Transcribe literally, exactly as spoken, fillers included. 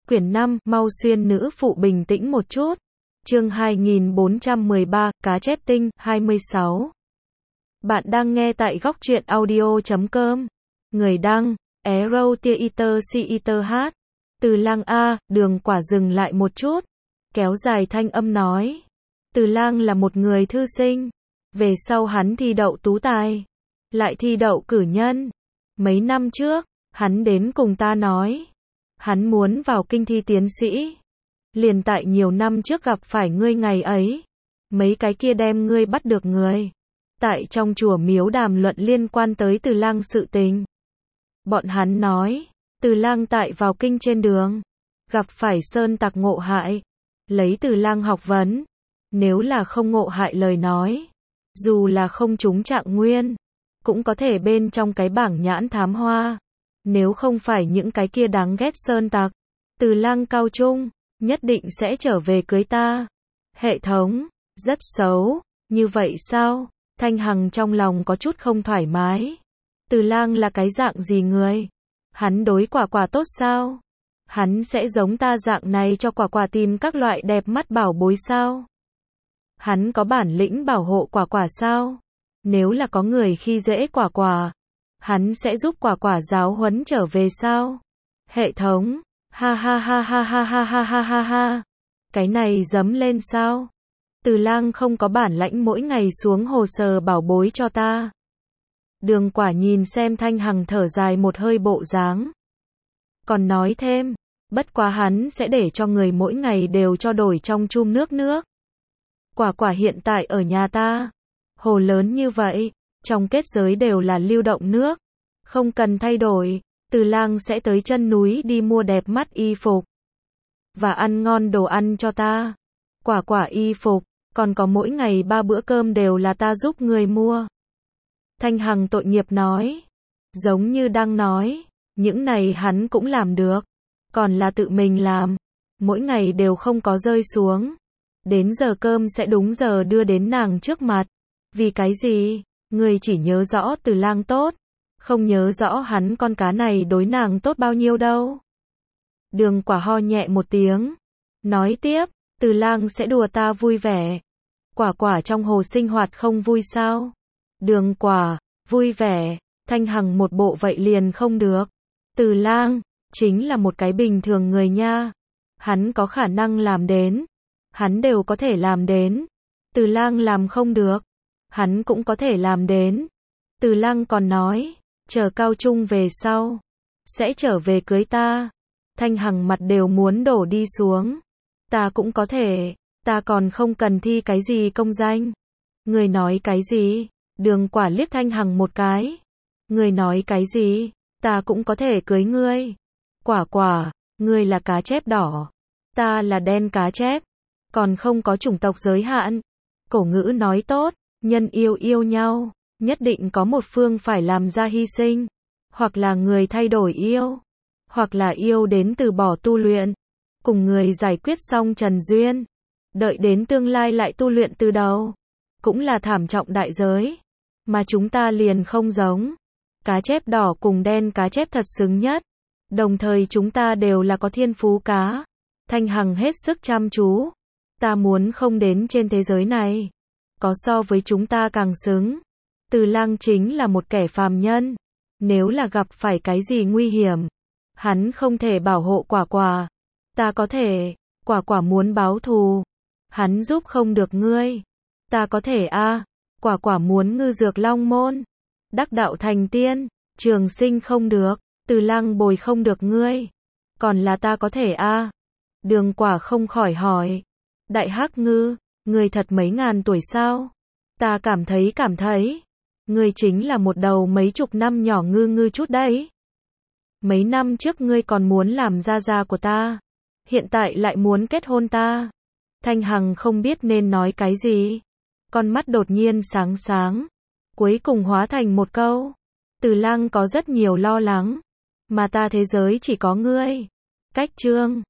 Quyển năm, mau xuyên nữ phụ bình tĩnh một chút. Chương hai nghìn bốn trăm mười ba, cá chép tinh, hai mươi sáu. Bạn đang nghe tại góc truyện audio chấm com. Người đăng, Arrow Theater Theater hát. Từ Lang A, Đường Quả dừng lại một chút. Kéo dài thanh âm nói. Từ Lang là một người thư sinh. Về sau hắn thi đậu tú tài. Lại thi đậu cử nhân. Mấy năm trước, hắn đến cùng ta nói. Hắn muốn vào kinh thi tiến sĩ. Liền tại nhiều năm trước gặp phải ngươi ngày ấy. Mấy cái kia đem ngươi bắt được người. Tại trong chùa miếu đàm luận liên quan tới Từ Lang sự tình. Bọn hắn nói, Từ Lang tại vào kinh trên đường. Gặp phải sơn tặc ngộ hại. Lấy Từ Lang học vấn. Nếu là không ngộ hại lời nói. Dù là không trúng trạng nguyên. Cũng có thể bên trong cái bảng nhãn thám hoa. Nếu không phải những cái kia đáng ghét sơn tặc. Từ Lang cao trung. Nhất định sẽ trở về cưới ta. Hệ thống. Rất xấu. Như vậy sao? Thanh Hằng trong lòng có chút không thoải mái. Từ Lang là cái dạng gì người? Hắn đối Quả Quả tốt sao? Hắn sẽ giống ta dạng này cho Quả Quả tìm các loại đẹp mắt bảo bối sao? Hắn có bản lĩnh bảo hộ Quả Quả sao? Nếu là có người khi dễ Quả Quả, hắn sẽ giúp Quả Quả giáo huấn trở về sao? Hệ thống. Ha ha ha ha ha ha ha ha ha ha. Cái này dấm lên sao? Từ Lang không có bản lãnh mỗi ngày xuống hồ sơ bảo bối cho ta. Đường Quả nhìn xem Thanh Hằng thở dài một hơi bộ dáng. Còn nói thêm, bất quá hắn sẽ để cho người mỗi ngày đều cho đổi trong chum nước nước. Quả Quả hiện tại ở nhà ta. Hồ lớn như vậy, trong kết giới đều là lưu động nước. Không cần thay đổi, Từ Lang sẽ tới chân núi đi mua đẹp mắt y phục. Và ăn ngon đồ ăn cho ta. Quả Quả y phục, còn có mỗi ngày ba bữa cơm đều là ta giúp người mua. Thanh Hằng tội nghiệp nói. Giống như đang nói, những này hắn cũng làm được. Còn là tự mình làm. Mỗi ngày đều không có rơi xuống. Đến giờ cơm sẽ đúng giờ đưa đến nàng trước mặt. Vì cái gì? Người chỉ nhớ rõ Từ Lang tốt. Không nhớ rõ hắn con cá này đối nàng tốt bao nhiêu đâu. Đường Quả ho nhẹ một tiếng. Nói tiếp, Từ Lang sẽ đùa ta vui vẻ. Quả Quả trong hồ sinh hoạt không vui sao? Đường Quả, vui vẻ. Thanh Hằng một bộ vậy liền không được. Từ Lang, chính là một cái bình thường người nha. Hắn có khả năng làm đến. Hắn đều có thể làm đến. Từ Lang làm không được. Hắn cũng có thể làm đến. Từ Lang còn nói, chờ cao trung về sau. Sẽ trở về cưới ta. Thanh Hằng mặt đều muốn đổ đi xuống. Ta cũng có thể. Ta còn không cần thi cái gì công danh. Người nói cái gì? Đường Quả liếc Thanh Hằng một cái. Người nói cái gì? Ta cũng có thể cưới ngươi. Quả Quả, ngươi là cá chép đỏ. Ta là đen cá chép. Còn không có chủng tộc giới hạn. Cổ ngữ nói tốt, nhân yêu yêu nhau. Nhất định có một phương phải làm ra hy sinh. Hoặc là người thay đổi yêu. Hoặc là yêu đến từ bỏ tu luyện. Cùng người giải quyết xong trần duyên. Đợi đến tương lai lại tu luyện từ đầu. Cũng là thảm trọng đại giới. Mà chúng ta liền không giống. Cá chép đỏ cùng đen cá chép thật xứng nhất. Đồng thời chúng ta đều là có thiên phú cá. Thanh Hằng hết sức chăm chú. Ta muốn không đến trên thế giới này. Có so với chúng ta càng xứng. Từ Lang chính là một kẻ phàm nhân. Nếu là gặp phải cái gì nguy hiểm. Hắn không thể bảo hộ Quả Quả. Ta có thể. Quả Quả muốn báo thù. Hắn giúp không được ngươi. Ta có thể a. À. Quả Quả muốn ngư dược long môn. Đắc đạo thành tiên. Trường sinh không được. Từ Lang bồi không được ngươi. Còn là ta có thể a. À. Đường Quả không khỏi hỏi. Đại Hắc Ngư, ngươi thật mấy ngàn tuổi sao? Ta cảm thấy cảm thấy. Ngươi chính là một đầu mấy chục năm nhỏ ngư ngư chút đấy. Mấy năm trước ngươi còn muốn làm gia gia của ta. Hiện tại lại muốn kết hôn ta. Thanh Hằng không biết nên nói cái gì. Con mắt đột nhiên sáng sáng. Cuối cùng hóa thành một câu. Từ Lang có rất nhiều lo lắng. Mà ta thế giới chỉ có ngươi. Cách chương.